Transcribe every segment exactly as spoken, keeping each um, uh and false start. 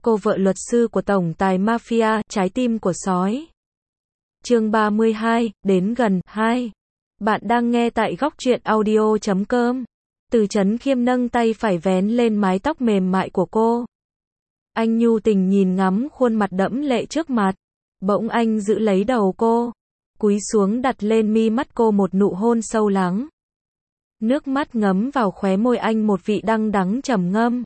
cô vợ luật sư của tổng tài mafia, trái tim của sói. Chương ba mươi hai, đến gần, hai. Bạn đang nghe tại góc truyện audio chấm com. Từ Chấn Khiêm nâng tay phải vén lên mái tóc mềm mại của cô. Anh nhu tình nhìn ngắm khuôn mặt đẫm lệ trước mặt. Bỗng anh giữ lấy đầu cô, cúi xuống đặt lên mi mắt cô một nụ hôn sâu lắng. Nước mắt ngấm vào khóe môi anh một vị đắng đắng trầm ngâm.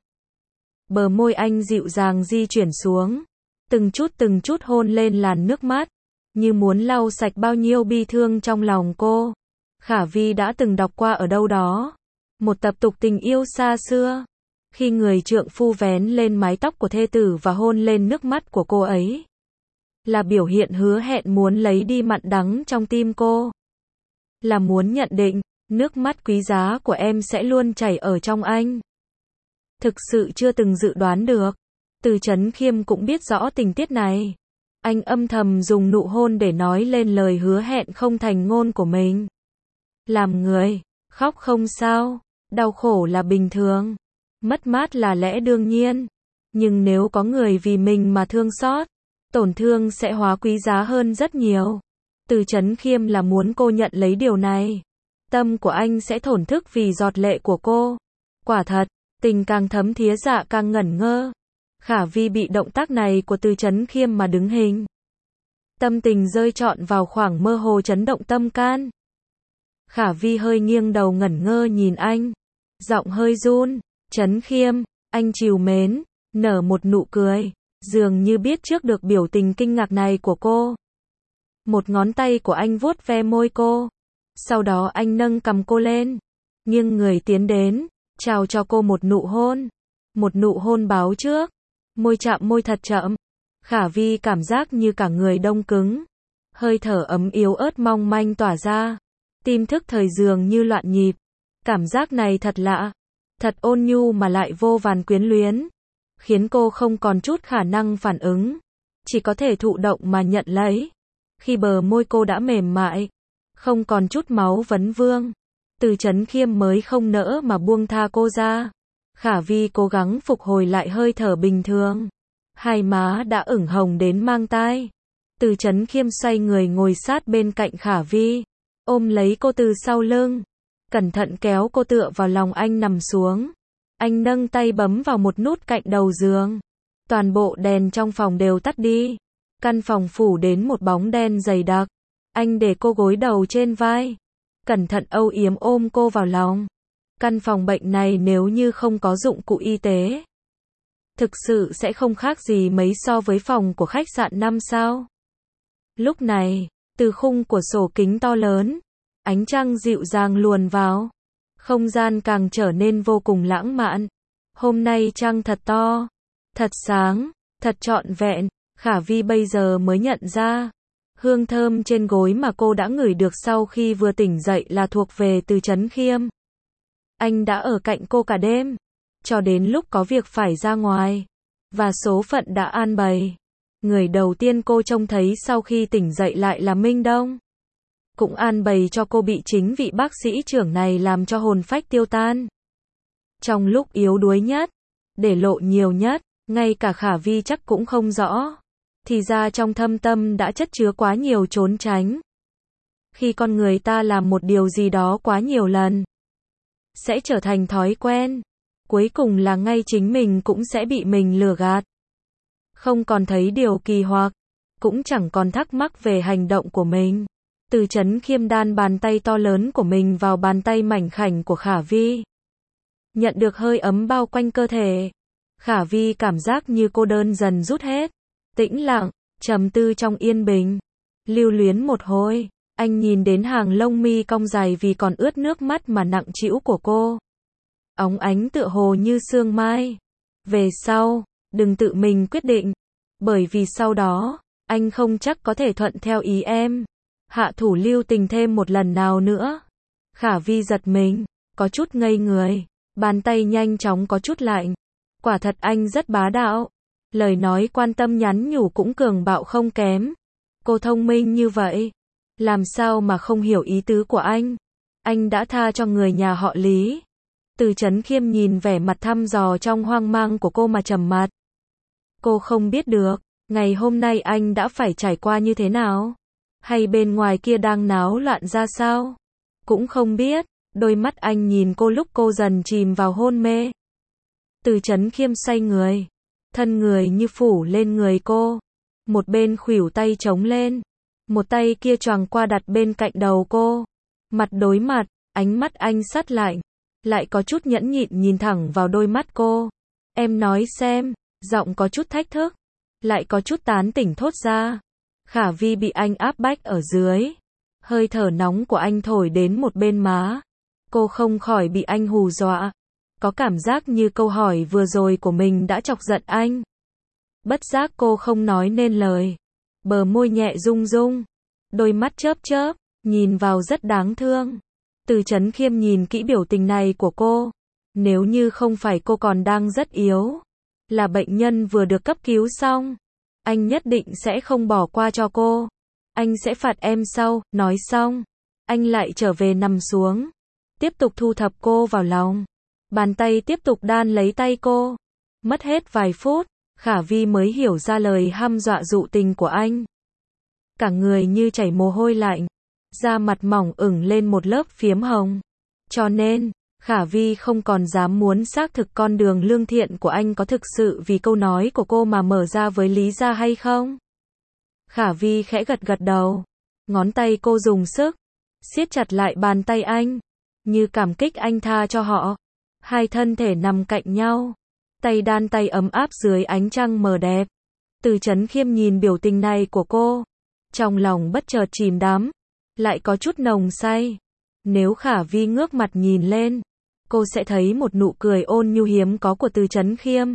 Bờ môi anh dịu dàng di chuyển xuống, từng chút từng chút hôn lên làn nước mắt, như muốn lau sạch bao nhiêu bi thương trong lòng cô. Khả Vi đã từng đọc qua ở đâu đó, một tập tục tình yêu xa xưa, khi người trượng phu vén lên mái tóc của thê tử và hôn lên nước mắt của cô ấy, là biểu hiện hứa hẹn muốn lấy đi mặn đắng trong tim cô, là muốn nhận định, nước mắt quý giá của em sẽ luôn chảy ở trong anh. Thực sự chưa từng dự đoán được, Từ Chấn Khiêm cũng biết rõ tình tiết này. Anh âm thầm dùng nụ hôn để nói lên lời hứa hẹn không thành ngôn của mình. Làm người, khóc không sao, đau khổ là bình thường, mất mát là lẽ đương nhiên. Nhưng nếu có người vì mình mà thương xót, tổn thương sẽ hóa quý giá hơn rất nhiều. Từ Chấn Khiêm là muốn cô nhận lấy điều này. Tâm của anh sẽ thổn thức vì giọt lệ của cô. Quả thật, tình càng thấm thía dạ càng ngẩn ngơ. Khả Vi bị động tác này của Từ Chấn Khiêm mà đứng hình. Tâm tình rơi trọn vào khoảng mơ hồ chấn động tâm can. Khả Vi hơi nghiêng đầu ngẩn ngơ nhìn anh. Giọng hơi run. Chấn Khiêm, anh trìu mến, nở một nụ cười, dường như biết trước được biểu tình kinh ngạc này của cô. Một ngón tay của anh vuốt ve môi cô. Sau đó anh nâng cằm cô lên, nghiêng người tiến đến, chào cho cô một nụ hôn. Một nụ hôn báo trước, môi chạm môi thật chậm. Khả Vi cảm giác như cả người đông cứng, hơi thở ấm yếu ớt mong manh tỏa ra, tim thức thời dường như loạn nhịp. Cảm giác này thật lạ, thật ôn nhu mà lại vô vàn quyến luyến, khiến cô không còn chút khả năng phản ứng, chỉ có thể thụ động mà nhận lấy. Khi bờ môi cô đã mềm mại, không còn chút máu vấn vương, Từ Chấn Khiêm mới không nỡ mà buông tha cô ra. Khả Vi cố gắng phục hồi lại hơi thở bình thường, hai má đã ửng hồng đến mang tai. Từ Chấn Khiêm xoay người ngồi sát bên cạnh Khả Vi, ôm lấy cô từ sau lưng, cẩn thận kéo cô tựa vào lòng anh nằm xuống. Anh nâng tay bấm vào một nút cạnh đầu giường. Toàn bộ đèn trong phòng đều tắt đi. Căn phòng phủ đến một bóng đen dày đặc. Anh để cô gối đầu trên vai, cẩn thận âu yếm ôm cô vào lòng. Căn phòng bệnh này nếu như không có dụng cụ y tế, thực sự sẽ không khác gì mấy so với phòng của khách sạn năm sao. Lúc này, từ khung của sổ kính to lớn, ánh trăng dịu dàng luồn vào. Không gian càng trở nên vô cùng lãng mạn. Hôm nay trăng thật to, thật sáng, thật trọn vẹn. Khả Vi bây giờ mới nhận ra, hương thơm trên gối mà cô đã ngửi được sau khi vừa tỉnh dậy là thuộc về Từ Chấn Khiêm. Anh đã ở cạnh cô cả đêm, cho đến lúc có việc phải ra ngoài, và số phận đã an bày. Người đầu tiên cô trông thấy sau khi tỉnh dậy lại là Minh Đông. Cũng an bày cho cô bị chính vị bác sĩ trưởng này làm cho hồn phách tiêu tan. Trong lúc yếu đuối nhất, để lộ nhiều nhất, ngay cả Khả Vi chắc cũng không rõ. Thì ra trong thâm tâm đã chất chứa quá nhiều trốn tránh. Khi con người ta làm một điều gì đó quá nhiều lần, sẽ trở thành thói quen. Cuối cùng là ngay chính mình cũng sẽ bị mình lừa gạt. Không còn thấy điều kỳ hoặc, cũng chẳng còn thắc mắc về hành động của mình. Từ Chấn Khiêm đan bàn tay to lớn của mình vào bàn tay mảnh khảnh của Khả Vi. Nhận được hơi ấm bao quanh cơ thể, Khả Vi cảm giác như cô đơn dần rút hết. Tĩnh lặng, trầm tư trong yên bình. Lưu luyến một hồi, anh nhìn đến hàng lông mi cong dài vì còn ướt nước mắt mà nặng trĩu của cô. Óng ánh tựa hồ như sương mai. Về sau, đừng tự mình quyết định, bởi vì sau đó, anh không chắc có thể thuận theo ý em. Hạ thủ lưu tình thêm một lần nào nữa. Khả Vi giật mình, có chút ngây người, bàn tay nhanh chóng có chút lạnh. Quả thật anh rất bá đạo. Lời nói quan tâm nhắn nhủ cũng cường bạo không kém. Cô thông minh như vậy, làm sao mà không hiểu ý tứ của anh? Anh đã tha cho người nhà họ Lý. Từ Chấn Khiêm nhìn vẻ mặt thăm dò trong hoang mang của cô mà trầm mặt. Cô không biết được, ngày hôm nay anh đã phải trải qua như thế nào? Hay bên ngoài kia đang náo loạn ra sao? Cũng không biết, đôi mắt anh nhìn cô lúc cô dần chìm vào hôn mê. Từ Chấn Khiêm xoay người, thân người như phủ lên người cô. Một bên khuỷu tay chống lên, một tay kia choàng qua đặt bên cạnh đầu cô. Mặt đối mặt, ánh mắt anh sắt lạnh, lại có chút nhẫn nhịn nhìn thẳng vào đôi mắt cô. Em nói xem, giọng có chút thách thức, lại có chút tán tỉnh thốt ra. Khả Vi bị anh áp bách ở dưới, hơi thở nóng của anh thổi đến một bên má. Cô không khỏi bị anh hù dọa, có cảm giác như câu hỏi vừa rồi của mình đã chọc giận anh. Bất giác cô không nói nên lời, bờ môi nhẹ rung rung, đôi mắt chớp chớp, nhìn vào rất đáng thương. Từ Chấn Khiêm nhìn kỹ biểu tình này của cô, nếu như không phải cô còn đang rất yếu, là bệnh nhân vừa được cấp cứu xong, anh nhất định sẽ không bỏ qua cho cô. Anh sẽ phạt em sau. Nói xong, anh lại trở về nằm xuống, tiếp tục thu thập cô vào lòng. Bàn tay tiếp tục đan lấy tay cô. Mất hết vài phút, Khả Vi mới hiểu ra lời hăm dọa dụ tình của anh. Cả người như chảy mồ hôi lạnh, da mặt mỏng ửng lên một lớp phiếm hồng. Cho nên, Khả Vi không còn dám muốn xác thực con đường lương thiện của anh có thực sự vì câu nói của cô mà mở ra với Lý gia hay không. Khả Vi khẽ gật gật đầu, ngón tay cô dùng sức siết chặt lại bàn tay anh, như cảm kích anh tha cho họ. Hai thân thể nằm cạnh nhau, tay đan tay ấm áp dưới ánh trăng mờ đẹp. Từ Chấn Khiêm nhìn biểu tình này của cô, trong lòng bất chợt chìm đắm, lại có chút nồng say. Nếu Khả Vi ngước mặt nhìn lên, cô sẽ thấy một nụ cười ôn nhu hiếm có của Từ Chấn Khiêm.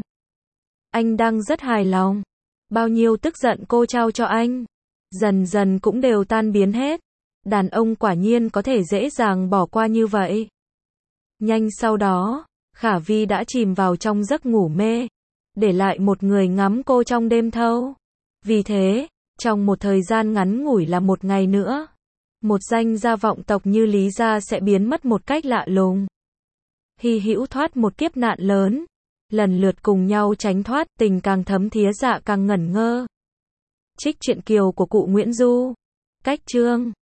Anh đang rất hài lòng. Bao nhiêu tức giận cô trao cho anh, dần dần cũng đều tan biến hết. Đàn ông quả nhiên có thể dễ dàng bỏ qua như vậy. Nhanh sau đó, Khả Vi đã chìm vào trong giấc ngủ mê, để lại một người ngắm cô trong đêm thâu. Vì thế, trong một thời gian ngắn ngủi là một ngày nữa, một danh gia vọng tộc như Lý gia sẽ biến mất một cách lạ lùng. Hy hữu thoát một kiếp nạn lớn, lần lượt cùng nhau tránh thoát, tình càng thấm thía dạ càng ngẩn ngơ. Trích truyện Kiều của cụ Nguyễn Du. Cách chương